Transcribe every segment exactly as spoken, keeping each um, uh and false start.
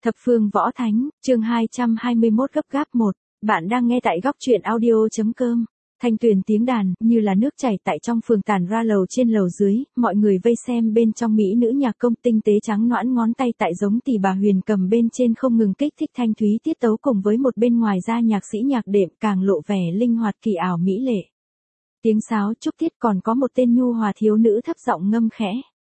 Thập phương võ thánh, chương hai trăm hai mươi mốt gấp gáp một. Bạn đang nghe tại góc truyện audio.com. Thanh tuyền tiếng đàn, như là nước chảy tại trong phường tản ra lầu trên lầu dưới, mọi người vây xem bên trong mỹ nữ nhạc công tinh tế trắng noãn ngón tay tại giống tỷ bà huyền cầm bên trên không ngừng kích thích thanh thúy tiết tấu cùng với một bên ngoài ra nhạc sĩ nhạc đệm càng lộ vẻ linh hoạt kỳ ảo mỹ lệ. Tiếng sáo chúc tiết còn có một tên nhu hòa thiếu nữ thấp giọng ngâm khẽ.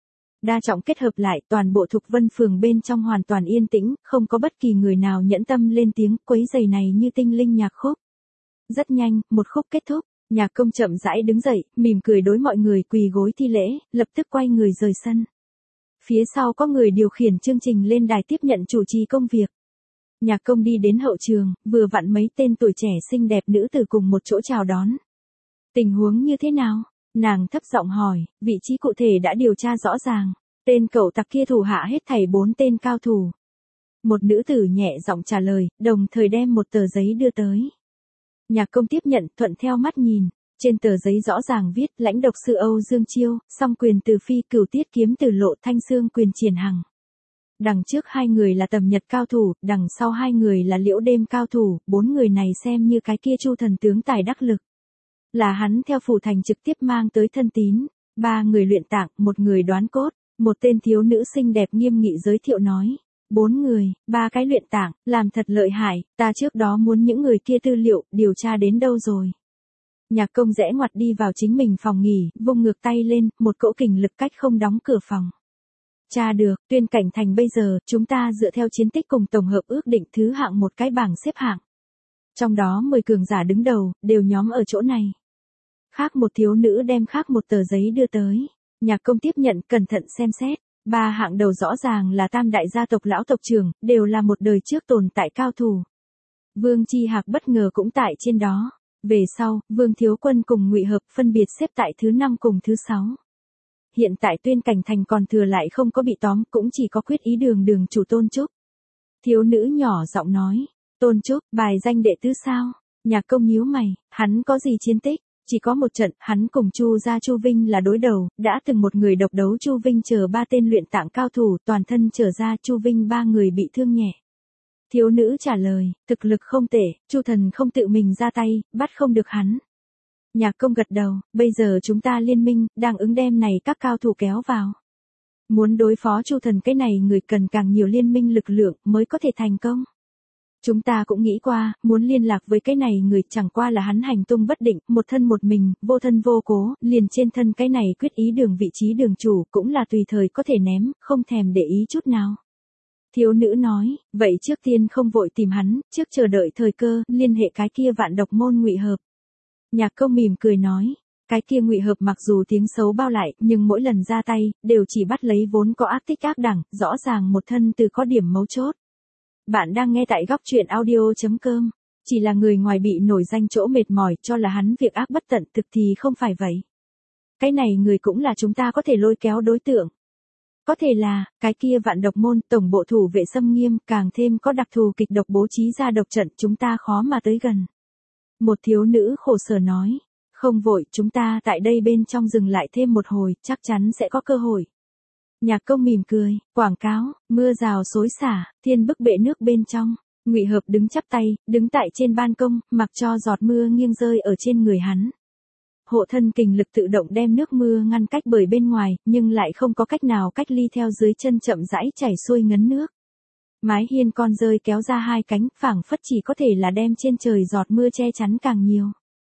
Đa trọng kết hợp lại toàn bộ Thục Vân phường bên trong hoàn toàn yên tĩnh, không có bất kỳ người nào nhẫn tâm lên tiếng quấy giày này như tinh linh nhạc khúc. Rất nhanh, một khúc kết thúc, nhạc công chậm rãi đứng dậy, mỉm cười đối mọi người quỳ gối thi lễ, lập tức quay người rời sân. Phía sau có người điều khiển chương trình lên đài tiếp nhận chủ trì công việc. Nhạc công đi đến hậu trường, vừa vặn mấy tên tuổi trẻ xinh đẹp nữ tử cùng một chỗ chào đón. Tình huống như thế nào? Nàng thấp giọng hỏi, vị trí cụ thể đã điều tra rõ ràng, tên cậu tặc kia thủ hạ hết thảy bốn tên cao thủ. Một nữ tử nhẹ giọng trả lời, đồng thời đem một tờ giấy đưa tới. Nhạc công tiếp nhận, thuận theo mắt nhìn, trên tờ giấy rõ ràng viết, lãnh độc sư Âu Dương Chiêu, song quyền từ phi, cửu tiết kiếm từ lộ, thanh xương quyền triển hằng. Đằng trước hai người là tầm nhật cao thủ, đằng sau hai người là liễu đêm cao thủ, bốn người này xem như cái kia Chu thần tướng tài đắc lực. Là hắn theo phủ thành trực tiếp mang tới thân tín, ba người luyện tạng, một người đoán cốt, một tên thiếu nữ xinh đẹp nghiêm nghị giới thiệu nói, bốn người, ba cái luyện tạng, làm thật lợi hại, ta trước đó muốn những người kia tư liệu, điều tra đến đâu rồi. Nhạc công rẽ ngoặt đi vào chính mình phòng nghỉ, vung ngược tay lên, một cỗ kình lực cách không đóng cửa phòng. Tra được, Tuyên Cảnh Thành bây giờ, chúng ta dựa theo chiến tích cùng tổng hợp ước định thứ hạng một cái bảng xếp hạng. Trong đó mười cường giả đứng đầu, đều nhóm ở chỗ này. Khác một thiếu nữ đem khác một tờ giấy đưa tới. Nhạc công tiếp nhận, cẩn thận xem xét. Ba hạng đầu rõ ràng là tam đại gia tộc lão tộc trưởng, đều là một đời trước tồn tại cao thủ. Vương Chi Hạc bất ngờ cũng tại trên đó. Về sau, Vương Thiếu Quân cùng Ngụy Hợp phân biệt xếp tại thứ năm cùng thứ sáu. Hiện tại Tuyên Cảnh Thành còn thừa lại không có bị tóm, cũng chỉ có Quyết Ý Đường đường chủ Tôn Trúc. Thiếu nữ nhỏ giọng nói, Tôn Trúc, bài danh đệ tứ sao? Nhạc công nhíu mày, hắn có gì chiến tích? Chỉ có một trận, hắn cùng Chu gia Chu Vinh là đối đầu, đã từng một người độc đấu Chu Vinh chờ ba tên luyện tạng cao thủ, toàn thân trở ra Chu Vinh ba người bị thương nhẹ. Thiếu nữ trả lời, thực lực không tệ, Chu thần không tự mình ra tay, bắt không được hắn. Nhạc công gật đầu, bây giờ chúng ta liên minh, đang ứng đem này các cao thủ kéo vào. Muốn đối phó Chu thần cái này người cần càng nhiều liên minh lực lượng mới có thể thành công. Chúng ta cũng nghĩ qua, muốn liên lạc với cái này người chẳng qua là hắn hành tung bất định, một thân một mình, vô thân vô cố, liền trên thân cái này Quyết Ý Đường vị trí đường chủ cũng là tùy thời có thể ném, không thèm để ý chút nào. Thiếu nữ nói, vậy trước tiên không vội tìm hắn, trước chờ đợi thời cơ, liên hệ cái kia vạn độc môn Ngụy Hợp. Nhạc công mỉm cười nói, cái kia Ngụy Hợp mặc dù tiếng xấu bao lại, nhưng mỗi lần ra tay, đều chỉ bắt lấy vốn có ác tích ác đẳng, rõ ràng một thân từ có điểm mấu chốt. Bạn đang nghe tại góc truyện audio.com. Chỉ là người ngoài bị nổi danh chỗ mệt mỏi cho là hắn việc ác bất tận, thực thì không phải vậy. Cái này người cũng là chúng ta có thể lôi kéo đối tượng. Có thể là, cái kia vạn độc môn, tổng bộ thủ vệ xâm nghiêm, càng thêm có đặc thù kịch độc bố trí ra độc trận, chúng ta khó mà tới gần. Một thiếu nữ khổ sở nói, không vội, chúng ta tại đây bên trong dừng lại thêm một hồi, chắc chắn sẽ có cơ hội. Nhạc công mỉm cười, quảng cáo, mưa rào xối xả, thiên bức bệ nước bên trong, Ngụy Hợp đứng chắp tay, đứng tại trên ban công, mặc cho giọt mưa nghiêng rơi ở trên người hắn. Hộ thân kình lực tự động đem nước mưa ngăn cách bởi bên ngoài, nhưng lại không có cách nào cách ly theo dưới chân chậm rãi chảy xuôi ngấn nước. Mái hiên con rơi kéo ra hai cánh, phảng phất chỉ có thể là đem trên trời giọt mưa che chắn càng nhiều.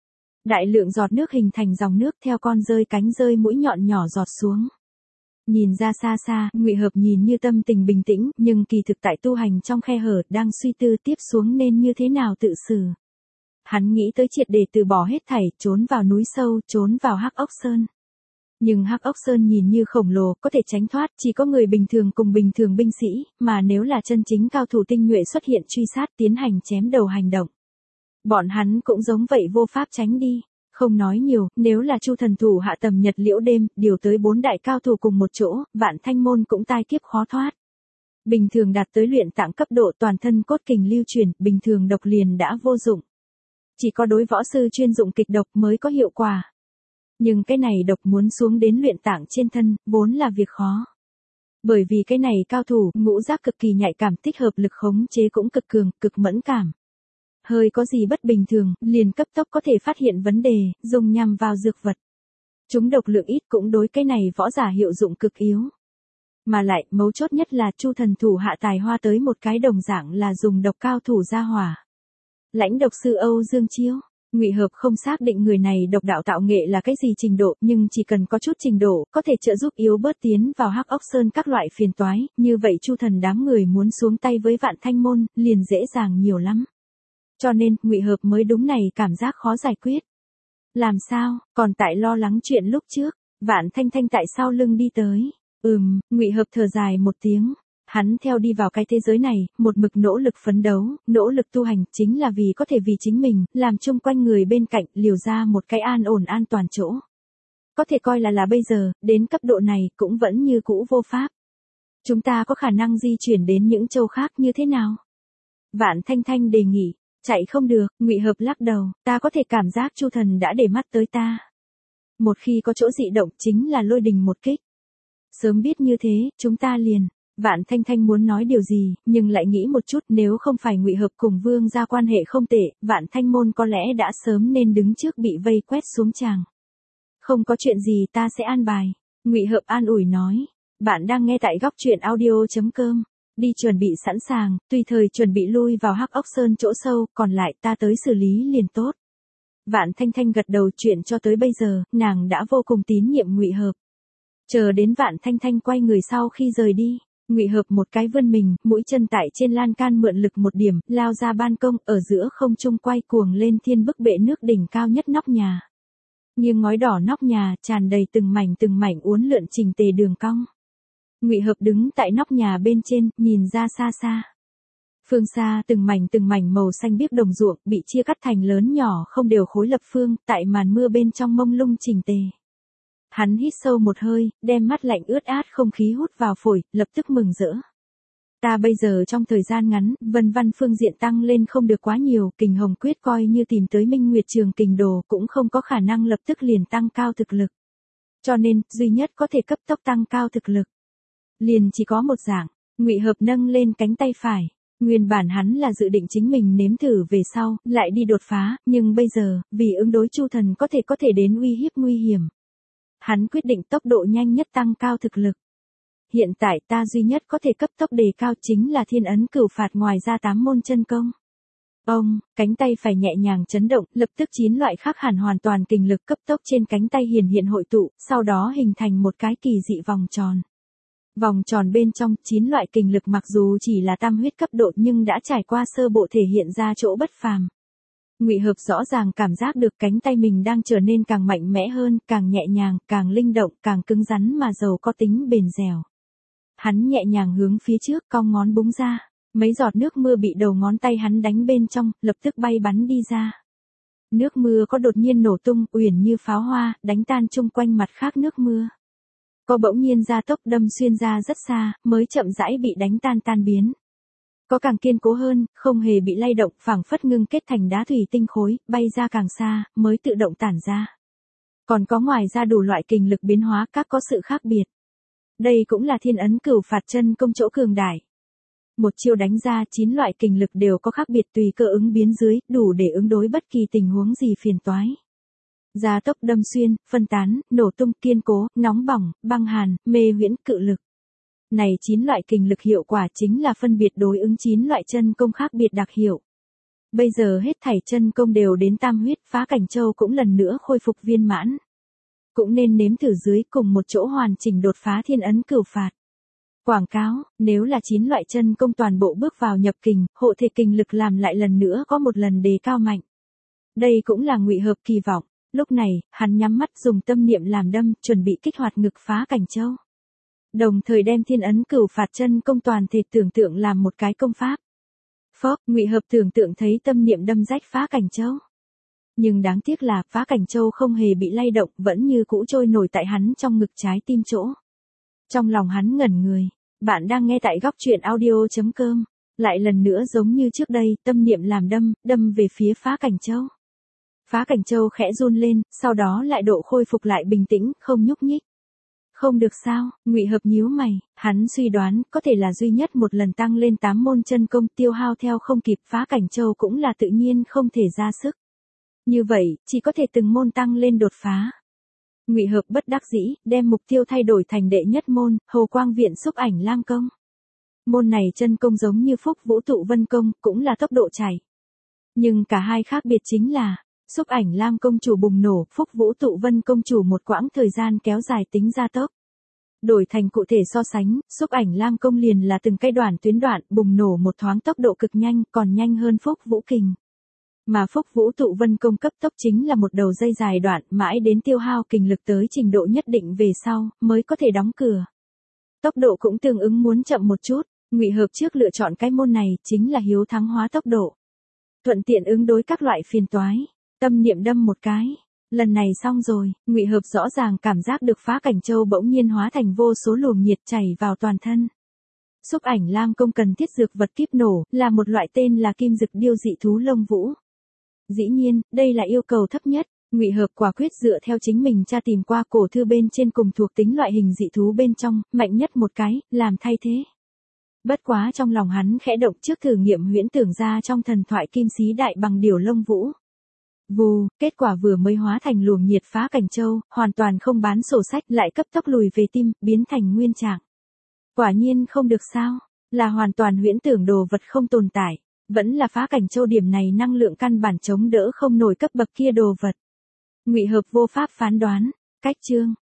Đại lượng giọt nước hình thành dòng nước theo con rơi cánh rơi mũi nhọn nhỏ giọt xuống. Nhìn ra xa xa, Ngụy Hợp nhìn như tâm tình bình tĩnh, nhưng kỳ thực tại tu hành trong khe hở, đang suy tư tiếp xuống nên như thế nào tự xử. Hắn nghĩ tới triệt để từ bỏ hết thảy, trốn vào núi sâu, trốn vào Hắc Ốc Sơn. Nhưng Hắc Ốc Sơn nhìn như khổng lồ, có thể tránh thoát, chỉ có người bình thường cùng bình thường binh sĩ, mà nếu là chân chính cao thủ tinh nhuệ xuất hiện truy sát tiến hành chém đầu hành động. Bọn hắn cũng giống vậy vô pháp tránh đi. Không nói nhiều, nếu là Chu thần thủ hạ tầm nhật liễu đêm, điều tới bốn đại cao thủ cùng một chỗ, vạn thanh môn cũng tai kiếp khó thoát. Bình thường đạt tới luyện tạng cấp độ toàn thân cốt kình lưu truyền, bình thường độc liền đã vô dụng. Chỉ có đối võ sư chuyên dụng kịch độc mới có hiệu quả. Nhưng cái này độc muốn xuống đến luyện tạng trên thân, vốn là việc khó. Bởi vì cái này cao thủ, ngũ giác cực kỳ nhạy cảm, tích hợp lực khống chế cũng cực cường, cực mẫn cảm. Hơi có gì bất bình thường, liền cấp tốc có thể phát hiện vấn đề, dùng nhằm vào dược vật. Chúng độc lượng ít cũng đối cái này võ giả hiệu dụng cực yếu. Mà lại, mấu chốt nhất là Chu thần thủ hạ tài hoa tới một cái đồng dạng là dùng độc cao thủ gia hỏa. Lãnh độc sư Âu Dương Chiêu, Ngụy Hợp không xác định người này độc đạo tạo nghệ là cái gì trình độ, nhưng chỉ cần có chút trình độ, có thể trợ giúp yếu bớt tiến vào Hắc Ốc Sơn các loại phiền toái, như vậy Chu thần đám người muốn xuống tay với Vạn Thanh môn, liền dễ dàng nhiều lắm. Cho nên, Ngụy Hợp mới đúng này cảm giác khó giải quyết. Làm sao, còn tại lo lắng chuyện lúc trước, Vạn Thanh Thanh tại sau lưng đi tới. Ừm, Ngụy Hợp thở dài một tiếng. Hắn theo đi vào cái thế giới này, một mực nỗ lực phấn đấu, nỗ lực tu hành, chính là vì có thể vì chính mình, làm chung quanh người bên cạnh, liều ra một cái an ổn an toàn chỗ. Có thể coi là là bây giờ, đến cấp độ này, cũng vẫn như cũ vô pháp. Chúng ta có khả năng di chuyển đến những châu khác như thế nào? Vạn Thanh Thanh đề nghị, chạy không được, Ngụy Hợp lắc đầu, ta có thể cảm giác Chu thần đã để mắt tới ta. Một khi có chỗ dị động chính là lôi đình một kích. Sớm biết như thế, chúng ta liền. Vạn Thanh Thanh muốn nói điều gì, nhưng lại nghĩ một chút, nếu không phải Ngụy Hợp cùng Vương gia quan hệ không tệ, Vạn Thanh môn có lẽ đã sớm nên đứng trước bị vây quét xuống tràng. Không có chuyện gì ta sẽ an bài. Ngụy Hợp an ủi nói. Bạn đang nghe tại góc truyện audio chấm com. Đi chuẩn bị sẵn sàng, tùy thời chuẩn bị lui vào Hắc Ốc Sơn chỗ sâu, còn lại ta tới xử lý liền tốt. Vạn Thanh Thanh gật đầu, chuyện cho tới bây giờ, nàng đã vô cùng tín nhiệm Ngụy Hợp. Chờ đến Vạn Thanh Thanh quay người sau khi rời đi, Ngụy Hợp một cái vươn mình, mũi chân tại trên lan can mượn lực một điểm, lao ra ban công, ở giữa không trung quay cuồng lên thiên bức bệ nước đỉnh cao nhất nóc nhà. Nhưng ngói đỏ nóc nhà, tràn đầy từng mảnh từng mảnh uốn lượn chỉnh tề đường cong. Ngụy Hợp đứng tại nóc nhà bên trên, nhìn ra xa xa. Phương xa, từng mảnh từng mảnh màu xanh biếc đồng ruộng, bị chia cắt thành lớn nhỏ không đều khối lập phương, tại màn mưa bên trong mông lung chỉnh tề. Hắn hít sâu một hơi, đem mắt lạnh ướt át không khí hút vào phổi, lập tức mừng rỡ. Ta bây giờ trong thời gian ngắn, vân văn phương diện tăng lên không được quá nhiều, Kình Hồng Quyết coi như tìm tới Minh Nguyệt Trường Kình Đồ cũng không có khả năng lập tức liền tăng cao thực lực. Cho nên, duy nhất có thể cấp tốc tăng cao thực lực. Liền chỉ có một dạng, Ngụy Hợp nâng lên cánh tay phải. Nguyên bản hắn là dự định chính mình nếm thử về sau, lại đi đột phá, nhưng bây giờ, vì ứng đối Chu thần có thể có thể đến uy hiếp nguy hiểm. Hắn quyết định tốc độ nhanh nhất tăng cao thực lực. Hiện tại ta duy nhất có thể cấp tốc đề cao chính là thiên ấn cửu phạt, ngoài ra tám môn chân công. Ông, cánh tay phải nhẹ nhàng chấn động, lập tức chín loại khác hẳn hoàn toàn kình lực cấp tốc trên cánh tay hiển hiện hội tụ, sau đó hình thành một cái kỳ dị vòng tròn. Vòng tròn bên trong, chín loại kình lực mặc dù chỉ là tam huyết cấp độ nhưng đã trải qua sơ bộ thể hiện ra chỗ bất phàm. Ngụy Hợp rõ ràng cảm giác được cánh tay mình đang trở nên càng mạnh mẽ hơn, càng nhẹ nhàng, càng linh động, càng cứng rắn mà giàu có tính bền dẻo. Hắn nhẹ nhàng hướng phía trước, cong ngón búng ra, mấy giọt nước mưa bị đầu ngón tay hắn đánh bên trong, lập tức bay bắn đi ra. Nước mưa có đột nhiên nổ tung, uyển như pháo hoa, đánh tan chung quanh mặt khác nước mưa. Có bỗng nhiên gia tốc đâm xuyên ra rất xa, mới chậm rãi bị đánh tan tan biến. Có càng kiên cố hơn, không hề bị lay động, phảng phất ngưng kết thành đá thủy tinh khối, bay ra càng xa, mới tự động tản ra. Còn có ngoài ra đủ loại kình lực biến hóa các có sự khác biệt. Đây cũng là thiên ấn cửu phạt chân công chỗ cường đại. Một chiêu đánh ra chín loại kình lực đều có khác biệt tùy cơ ứng biến dưới, đủ để ứng đối bất kỳ tình huống gì phiền toái. Gia tốc đâm xuyên, phân tán, nổ tung, kiên cố, nóng bỏng, băng hàn, mê huyễn, cự lực. Này chín loại kình lực hiệu quả chính là phân biệt đối ứng chín loại chân công khác biệt đặc hiệu. Bây giờ hết thảy chân công đều đến tam huyết, Phá Cảnh Châu cũng lần nữa khôi phục viên mãn. Cũng nên nếm thử dưới cùng một chỗ hoàn chỉnh đột phá thiên ấn cửu phạt. Quảng cáo, nếu là chín loại chân công toàn bộ bước vào nhập kình, hộ thể kình lực làm lại lần nữa có một lần đề cao mạnh. Đây cũng là Ngụy Hợp kỳ vọng. Lúc này, hắn nhắm mắt dùng tâm niệm làm đâm, chuẩn bị kích hoạt ngực Phá Cảnh Châu. Đồng thời đem thiên ấn cửu phạt chân công toàn thể tưởng tượng làm một cái công pháp. Phốc, Ngụy Hợp tưởng tượng thấy tâm niệm đâm rách Phá Cảnh Châu. Nhưng đáng tiếc là Phá Cảnh Châu không hề bị lay động, vẫn như cũ trôi nổi tại hắn trong ngực trái tim chỗ. Trong lòng hắn ngẩn người, bạn đang nghe tại góc truyện audio chấm com, lại lần nữa giống như trước đây, tâm niệm làm đâm, đâm về phía Phá Cảnh Châu. Phá Cảnh Châu khẽ run lên, sau đó lại độ khôi phục lại bình tĩnh, không nhúc nhích. Không được sao? Ngụy Hợp nhíu mày, hắn suy đoán có thể là duy nhất một lần tăng lên tám môn chân công tiêu hao theo không kịp Phá Cảnh Châu cũng là tự nhiên không thể ra sức. Như vậy, chỉ có thể từng môn tăng lên đột phá. Ngụy Hợp bất đắc dĩ, đem mục tiêu thay đổi thành đệ nhất môn, Hồ Quang Viện Xúc Ảnh Lam Công. Môn này chân công giống như Phúc Vũ Tụ Vân Công, cũng là tốc độ chảy. Nhưng cả hai khác biệt chính là, Xúc Ảnh Lam Công chủ bùng nổ, Phúc Vũ Tụ Vân Công chủ một quãng thời gian kéo dài tính gia tốc. Đổi thành cụ thể so sánh, Xúc Ảnh Lam Công liền là từng cái đoạn tuyến đoạn bùng nổ một thoáng tốc độ cực nhanh, còn nhanh hơn Phúc Vũ Kình. Mà Phúc Vũ Tụ Vân Công cấp tốc chính là một đầu dây dài đoạn, mãi đến tiêu hao kình lực tới trình độ nhất định về sau, mới có thể đóng cửa. Tốc độ cũng tương ứng muốn chậm một chút, Ngụy Hợp trước lựa chọn cái môn này, chính là hiếu thắng hóa tốc độ. Thuận tiện ứng đối các loại phiền toái, tâm niệm đâm một cái. Lần này xong rồi, Ngụy Hợp rõ ràng cảm giác được Phá Cảnh Châu bỗng nhiên hóa thành vô số luồng nhiệt chảy vào toàn thân. Xúc Ảnh Lam Công cần thiết dược vật kíp nổ, là một loại tên là kim dực điêu dị thú lông vũ. Dĩ nhiên, đây là yêu cầu thấp nhất, Ngụy Hợp quả quyết dựa theo chính mình tra tìm qua cổ thư bên trên cùng thuộc tính loại hình dị thú bên trong, mạnh nhất một cái, làm thay thế. Bất quá trong lòng hắn khẽ động trước thử nghiệm huyễn tưởng ra trong thần thoại kim xí đại bằng điểu lông vũ. Vù, kết quả vừa mới hóa thành luồng nhiệt Phá Cảnh Châu, hoàn toàn không bán sổ sách lại cấp tốc lùi về tim, biến thành nguyên trạng. Quả nhiên không được sao, là hoàn toàn huyễn tưởng đồ vật không tồn tại, vẫn là Phá Cảnh Châu điểm này năng lượng căn bản chống đỡ không nổi cấp bậc kia đồ vật. Ngụy Hợp vô pháp phán đoán, cách chương.